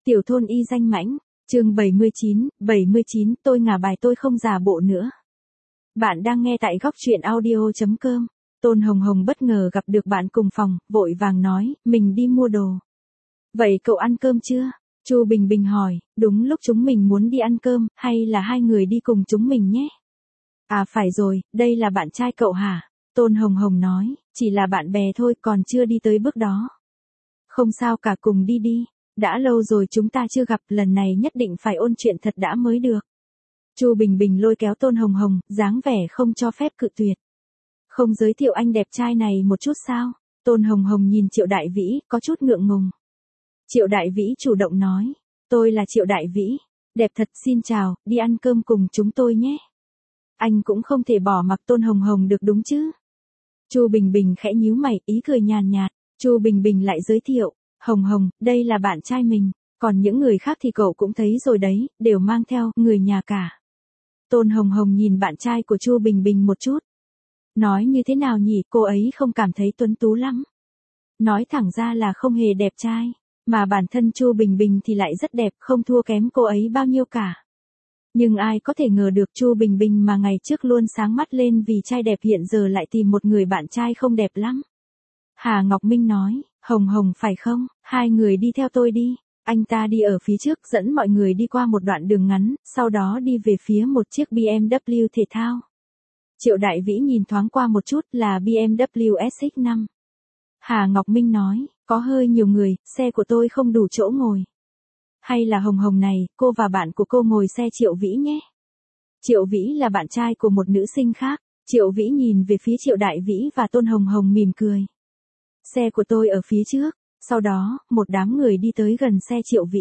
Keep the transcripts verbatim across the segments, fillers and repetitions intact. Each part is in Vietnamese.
Tiểu thôn y danh mãnh, chương bảy mươi chín, bảy mươi chín tôi ngả bài tôi không giả bộ nữa. Bạn đang nghe tại góc truyện audio chấm com. Tôn Hồng Hồng bất ngờ gặp được bạn cùng phòng, vội vàng nói, mình đi mua đồ. Vậy cậu ăn cơm chưa? Chu Bình Bình hỏi, đúng lúc chúng mình muốn đi ăn cơm, hay là hai người đi cùng chúng mình nhé? À phải rồi, đây là bạn trai cậu hả? Tôn Hồng Hồng nói, chỉ là bạn bè thôi còn chưa đi tới bước đó. Không sao cả, cùng đi đi. Đã lâu rồi chúng ta chưa gặp, lần này nhất định phải ôn chuyện thật đã mới được. Chu Bình Bình lôi kéo Tôn Hồng Hồng, dáng vẻ không cho phép cự tuyệt. Không giới thiệu anh đẹp trai này một chút sao? Tôn Hồng Hồng nhìn Triệu Đại Vĩ, có chút ngượng ngùng. Triệu Đại Vĩ chủ động nói, tôi là Triệu Đại Vĩ, đẹp thật, xin chào, đi ăn cơm cùng chúng tôi nhé. Anh cũng không thể bỏ mặc Tôn Hồng Hồng được đúng chứ? Chu Bình Bình khẽ nhíu mày, ý cười nhàn nhạt. Chu Bình Bình lại giới thiệu, Hồng Hồng, đây là bạn trai mình, còn những người khác thì cậu cũng thấy rồi đấy, đều mang theo người nhà cả. Tôn Hồng Hồng nhìn bạn trai của Chu Bình Bình một chút. Nói như thế nào nhỉ, cô ấy không cảm thấy tuấn tú lắm. Nói thẳng ra là không hề đẹp trai, mà bản thân Chu Bình Bình thì lại rất đẹp, không thua kém cô ấy bao nhiêu cả. Nhưng ai có thể ngờ được Chu Bình Bình mà ngày trước luôn sáng mắt lên vì trai đẹp hiện giờ lại tìm một người bạn trai không đẹp lắm. Hà Ngọc Minh nói, Hồng Hồng phải không, hai người đi theo tôi đi. Anh ta đi ở phía trước dẫn mọi người đi qua một đoạn đường ngắn, sau đó đi về phía một chiếc bê em vê thể thao. Triệu Đại Vĩ nhìn thoáng qua một chút là bê em vê ét ích năm. Hà Ngọc Minh nói, có hơi nhiều người, xe của tôi không đủ chỗ ngồi. Hay là Hồng Hồng này, cô và bạn của cô ngồi xe Triệu Vĩ nhé. Triệu Vĩ là bạn trai của một nữ sinh khác. Triệu Vĩ nhìn về phía Triệu Đại Vĩ và Tôn Hồng Hồng mỉm cười. Xe của tôi ở phía trước, sau đó, một đám người đi tới gần xe Triệu Vĩ.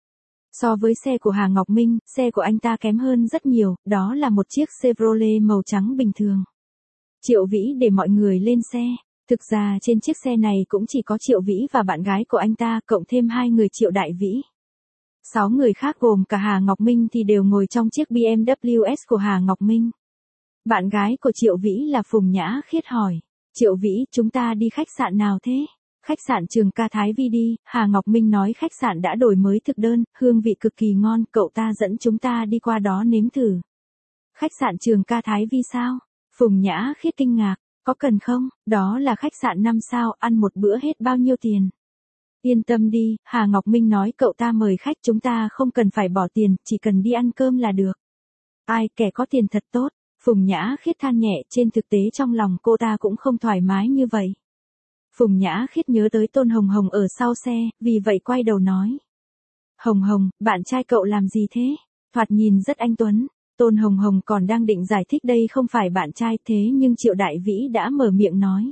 So với xe của Hà Ngọc Minh, xe của anh ta kém hơn rất nhiều, đó là một chiếc Chevrolet màu trắng bình thường. Triệu Vĩ để mọi người lên xe, thực ra trên chiếc xe này cũng chỉ có Triệu Vĩ và bạn gái của anh ta, cộng thêm hai người Triệu Đại Vĩ. Sáu người khác gồm cả Hà Ngọc Minh thì đều ngồi trong chiếc bê em vê ét của Hà Ngọc Minh. Bạn gái của Triệu Vĩ là Phùng Nhã Khiết hỏi. Triệu Vĩ, chúng ta đi khách sạn nào thế? Khách sạn Trường Ca Thái Vi đi, Hà Ngọc Minh nói khách sạn đã đổi mới thực đơn, hương vị cực kỳ ngon, cậu ta dẫn chúng ta đi qua đó nếm thử. Khách sạn Trường Ca Thái Vi sao? Phùng Nhã Khiết kinh ngạc, có cần không? Đó là khách sạn năm sao, ăn một bữa hết bao nhiêu tiền? Yên tâm đi, Hà Ngọc Minh nói cậu ta mời khách chúng ta không cần phải bỏ tiền, chỉ cần đi ăn cơm là được. Ai, kẻ có tiền thật tốt. Phùng Nhã Khiết than nhẹ, trên thực tế trong lòng cô ta cũng không thoải mái như vậy. Phùng Nhã Khiết nhớ tới Tôn Hồng Hồng ở sau xe, vì vậy quay đầu nói. Hồng Hồng, bạn trai cậu làm gì thế? Thoạt nhìn rất anh tuấn. Tôn Hồng Hồng còn đang định giải thích đây không phải bạn trai thế nhưng Triệu Đại Vĩ đã mở miệng nói.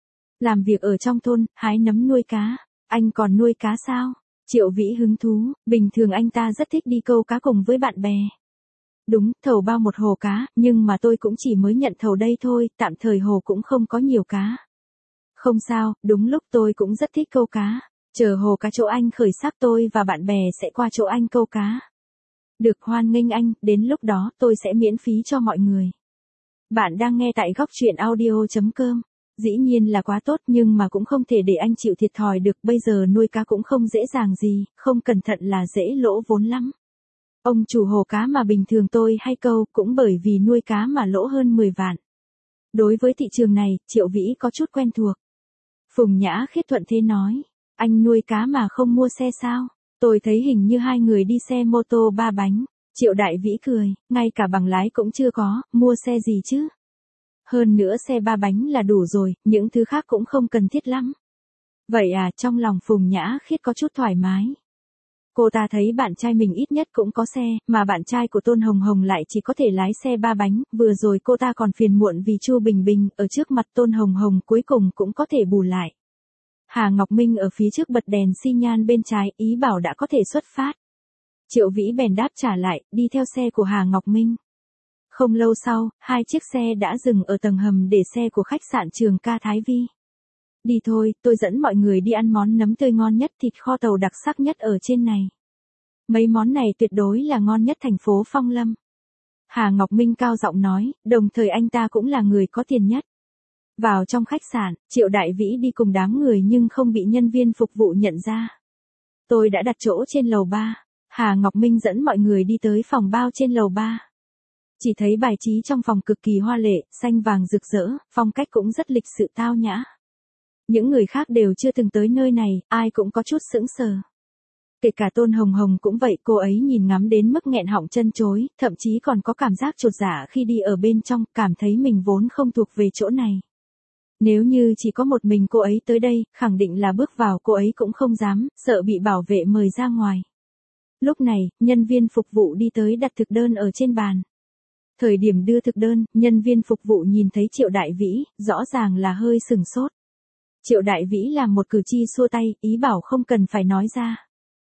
Làm việc ở trong thôn, hái nấm nuôi cá. Anh còn nuôi cá sao? Triệu Vĩ hứng thú, bình thường anh ta rất thích đi câu cá cùng với bạn bè. Đúng, thầu bao một hồ cá, nhưng mà tôi cũng chỉ mới nhận thầu đây thôi, tạm thời hồ cũng không có nhiều cá. Không sao, đúng lúc tôi cũng rất thích câu cá. Chờ hồ cá chỗ anh khởi sắc tôi và bạn bè sẽ qua chỗ anh câu cá. Được, hoan nghênh anh, đến lúc đó tôi sẽ miễn phí cho mọi người. Bạn đang nghe tại góc truyện audio chấm com. Dĩ nhiên là quá tốt nhưng mà cũng không thể để anh chịu thiệt thòi được, bây giờ nuôi cá cũng không dễ dàng gì, không cẩn thận là dễ lỗ vốn lắm. Ông chủ hồ cá mà bình thường tôi hay câu cũng bởi vì nuôi cá mà lỗ hơn mười vạn. Đối với thị trường này, Triệu Vĩ có chút quen thuộc. Phùng Nhã Khiết thuận thế nói, anh nuôi cá mà không mua xe sao? Tôi thấy hình như hai người đi xe mô tô ba bánh. Triệu Đại Vĩ cười, ngay cả bằng lái cũng chưa có, mua xe gì chứ? Hơn nữa xe ba bánh là đủ rồi, những thứ khác cũng không cần thiết lắm. Vậy à, trong lòng Phùng Nhã Khiết có chút thoải mái. Cô ta thấy bạn trai mình ít nhất cũng có xe, mà bạn trai của Tôn Hồng Hồng lại chỉ có thể lái xe ba bánh, vừa rồi cô ta còn phiền muộn vì Chu Bình Bình ở trước mặt Tôn Hồng Hồng cuối cùng cũng có thể bù lại. Hà Ngọc Minh ở phía trước bật đèn xi nhan bên trái, ý bảo đã có thể xuất phát. Triệu Vĩ bèn đáp trả lại, đi theo xe của Hà Ngọc Minh. Không lâu sau, hai chiếc xe đã dừng ở tầng hầm để xe của khách sạn Trường Ca Thái Vi. Đi thôi, tôi dẫn mọi người đi ăn món nấm tươi ngon nhất, thịt kho tàu đặc sắc nhất ở trên này. Mấy món này tuyệt đối là ngon nhất thành phố Phong Lâm. Hà Ngọc Minh cao giọng nói, đồng thời anh ta cũng là người có tiền nhất. Vào trong khách sạn, Triệu Đại Vĩ đi cùng đám người nhưng không bị nhân viên phục vụ nhận ra. tôi đã đặt chỗ trên lầu ba. Hà Ngọc Minh dẫn mọi người đi tới phòng bao trên lầu ba. Chỉ thấy bài trí trong phòng cực kỳ hoa lệ, xanh vàng rực rỡ, phong cách cũng rất lịch sự tao nhã. Những người khác đều chưa từng tới nơi này, ai cũng có chút sững sờ. Kể cả Tôn Hồng Hồng cũng vậy, cô ấy nhìn ngắm đến mức nghẹn họng chân chối, thậm chí còn có cảm giác chột dạ khi đi ở bên trong, cảm thấy mình vốn không thuộc về chỗ này. Nếu như chỉ có một mình cô ấy tới đây, khẳng định là bước vào cô ấy cũng không dám, sợ bị bảo vệ mời ra ngoài. Lúc này, nhân viên phục vụ đi tới đặt thực đơn ở trên bàn. Thời điểm đưa thực đơn, nhân viên phục vụ nhìn thấy Triệu Đại Vĩ, rõ ràng là hơi sừng sốt. Triệu Đại Vĩ làm một cử chỉ xua tay, ý bảo không cần phải nói ra.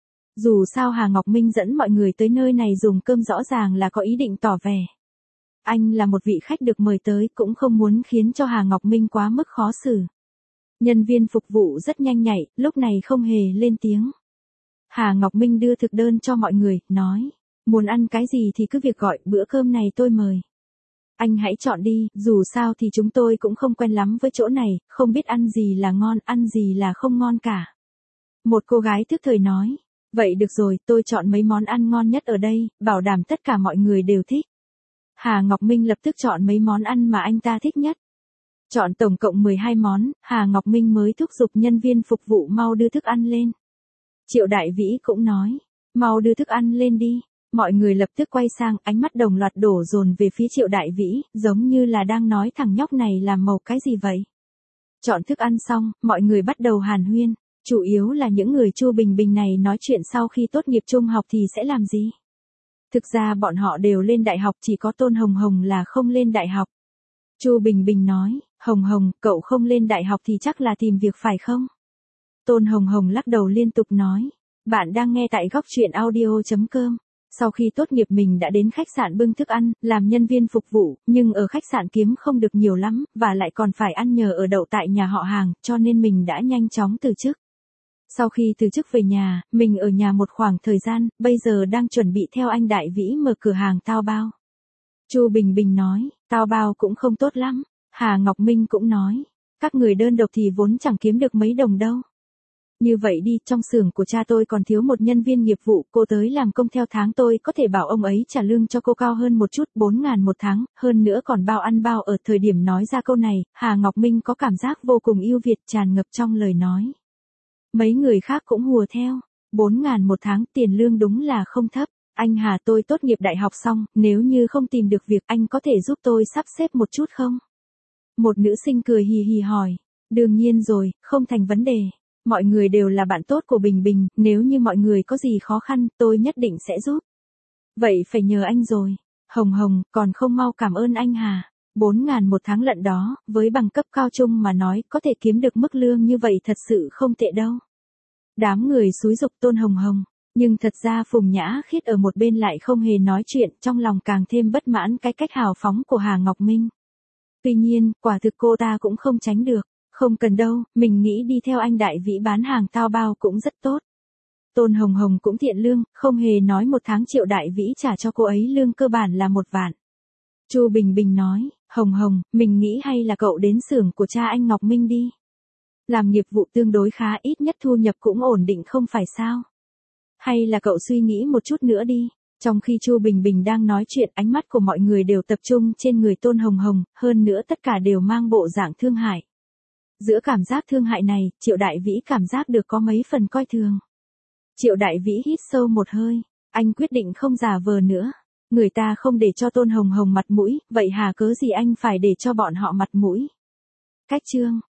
Dù sao Hà Ngọc Minh dẫn mọi người tới nơi này dùng cơm rõ ràng là có ý định tỏ vẻ. Anh là một vị khách được mời tới, cũng không muốn khiến cho Hà Ngọc Minh quá mức khó xử. Nhân viên phục vụ rất nhanh nhạy, lúc này không hề lên tiếng. Hà Ngọc Minh đưa thực đơn cho mọi người, nói, muốn ăn cái gì thì cứ việc gọi, bữa cơm này tôi mời. Anh hãy chọn đi, dù sao thì chúng tôi cũng không quen lắm với chỗ này, không biết ăn gì là ngon, ăn gì là không ngon cả. Một cô gái thức thời nói, vậy được rồi, tôi chọn mấy món ăn ngon nhất ở đây, bảo đảm tất cả mọi người đều thích. Hà Ngọc Minh lập tức chọn mấy món ăn mà anh ta thích nhất. Chọn tổng cộng mười hai món, Hà Ngọc Minh mới thúc giục nhân viên phục vụ mau đưa thức ăn lên. Triệu Đại Vĩ cũng nói, mau đưa thức ăn lên đi. Mọi người lập tức quay sang, ánh mắt đồng loạt đổ dồn về phía Triệu Đại Vĩ, giống như là đang nói thằng nhóc này làm màu cái gì vậy. Chọn thức ăn xong, mọi người bắt đầu hàn huyên, chủ yếu là những người Chu Bình Bình này nói chuyện sau khi tốt nghiệp trung học thì sẽ làm gì. Thực ra bọn họ đều lên đại học, chỉ có Tôn Hồng Hồng là không lên đại học. Chu Bình Bình nói, Hồng Hồng, cậu không lên đại học thì chắc là tìm việc phải không? Tôn Hồng Hồng lắc đầu liên tục nói, bạn đang nghe tại góc truyện audio chấm com. Sau khi tốt nghiệp mình đã đến khách sạn bưng thức ăn, làm nhân viên phục vụ, nhưng ở khách sạn kiếm không được nhiều lắm, và lại còn phải ăn nhờ ở đậu tại nhà họ Hàng, cho nên mình đã nhanh chóng từ chức. Sau khi từ chức về nhà, mình ở nhà một khoảng thời gian, bây giờ đang chuẩn bị theo anh Đại Vĩ mở cửa hàng Tao Bao. Chu Bình Bình nói, Tao Bao cũng không tốt lắm. Hà Ngọc Minh cũng nói, các người đơn độc thì vốn chẳng kiếm được mấy đồng đâu. Như vậy đi, trong xưởng của cha tôi còn thiếu một nhân viên nghiệp vụ, cô tới làm công theo tháng, tôi có thể bảo ông ấy trả lương cho cô cao hơn một chút, bốn ngàn một tháng, hơn nữa còn bao ăn bao ở. Thời điểm nói ra câu này, Hà Ngọc Minh có cảm giác vô cùng ưu việt tràn ngập trong lời nói. Mấy người khác cũng hùa theo, bốn ngàn một tháng, tiền lương đúng là không thấp. Anh Hà, tôi tốt nghiệp đại học xong, nếu như không tìm được việc, anh có thể giúp tôi sắp xếp một chút không? Một nữ sinh cười hì hì hỏi, đương nhiên rồi, không thành vấn đề. Mọi người đều là bạn tốt của Bình Bình, nếu như mọi người có gì khó khăn, tôi nhất định sẽ giúp. Vậy phải nhờ anh rồi. Hồng Hồng, còn không mau cảm ơn anh Hà. Bốn ngàn một tháng lận đó, với bằng cấp cao trung mà nói, có thể kiếm được mức lương như vậy thật sự không tệ đâu. Đám người xúi giục Tôn Hồng Hồng, nhưng thật ra Phùng Nhã Khiết ở một bên lại không hề nói chuyện, trong lòng càng thêm bất mãn cái cách hào phóng của Hà Ngọc Minh. Tuy nhiên, quả thực cô ta cũng không tránh được. Không cần đâu, mình nghĩ đi theo anh Đại Vĩ bán hàng Tao Bao cũng rất tốt. Tôn Hồng Hồng cũng thiện lương, không hề nói một tháng Triệu Đại Vĩ trả cho cô ấy lương cơ bản là một vạn. Chu Bình Bình nói, Hồng Hồng, mình nghĩ hay là cậu đến xưởng của cha anh Ngọc Minh đi. Làm nghiệp vụ tương đối khá, ít nhất thu nhập cũng ổn định không phải sao. Hay là cậu suy nghĩ một chút nữa đi. Trong khi Chu Bình Bình đang nói chuyện, ánh mắt của mọi người đều tập trung trên người Tôn Hồng Hồng, hơn nữa tất cả đều mang bộ dạng thương hại. Giữa cảm giác thương hại này, Triệu Đại Vĩ cảm giác được có mấy phần coi thường. Triệu Đại Vĩ hít sâu một hơi, anh quyết định không giả vờ nữa. Người ta không để cho Tôn Hồng Hồng mặt mũi, vậy hà cớ gì anh phải để cho bọn họ mặt mũi. Cách chương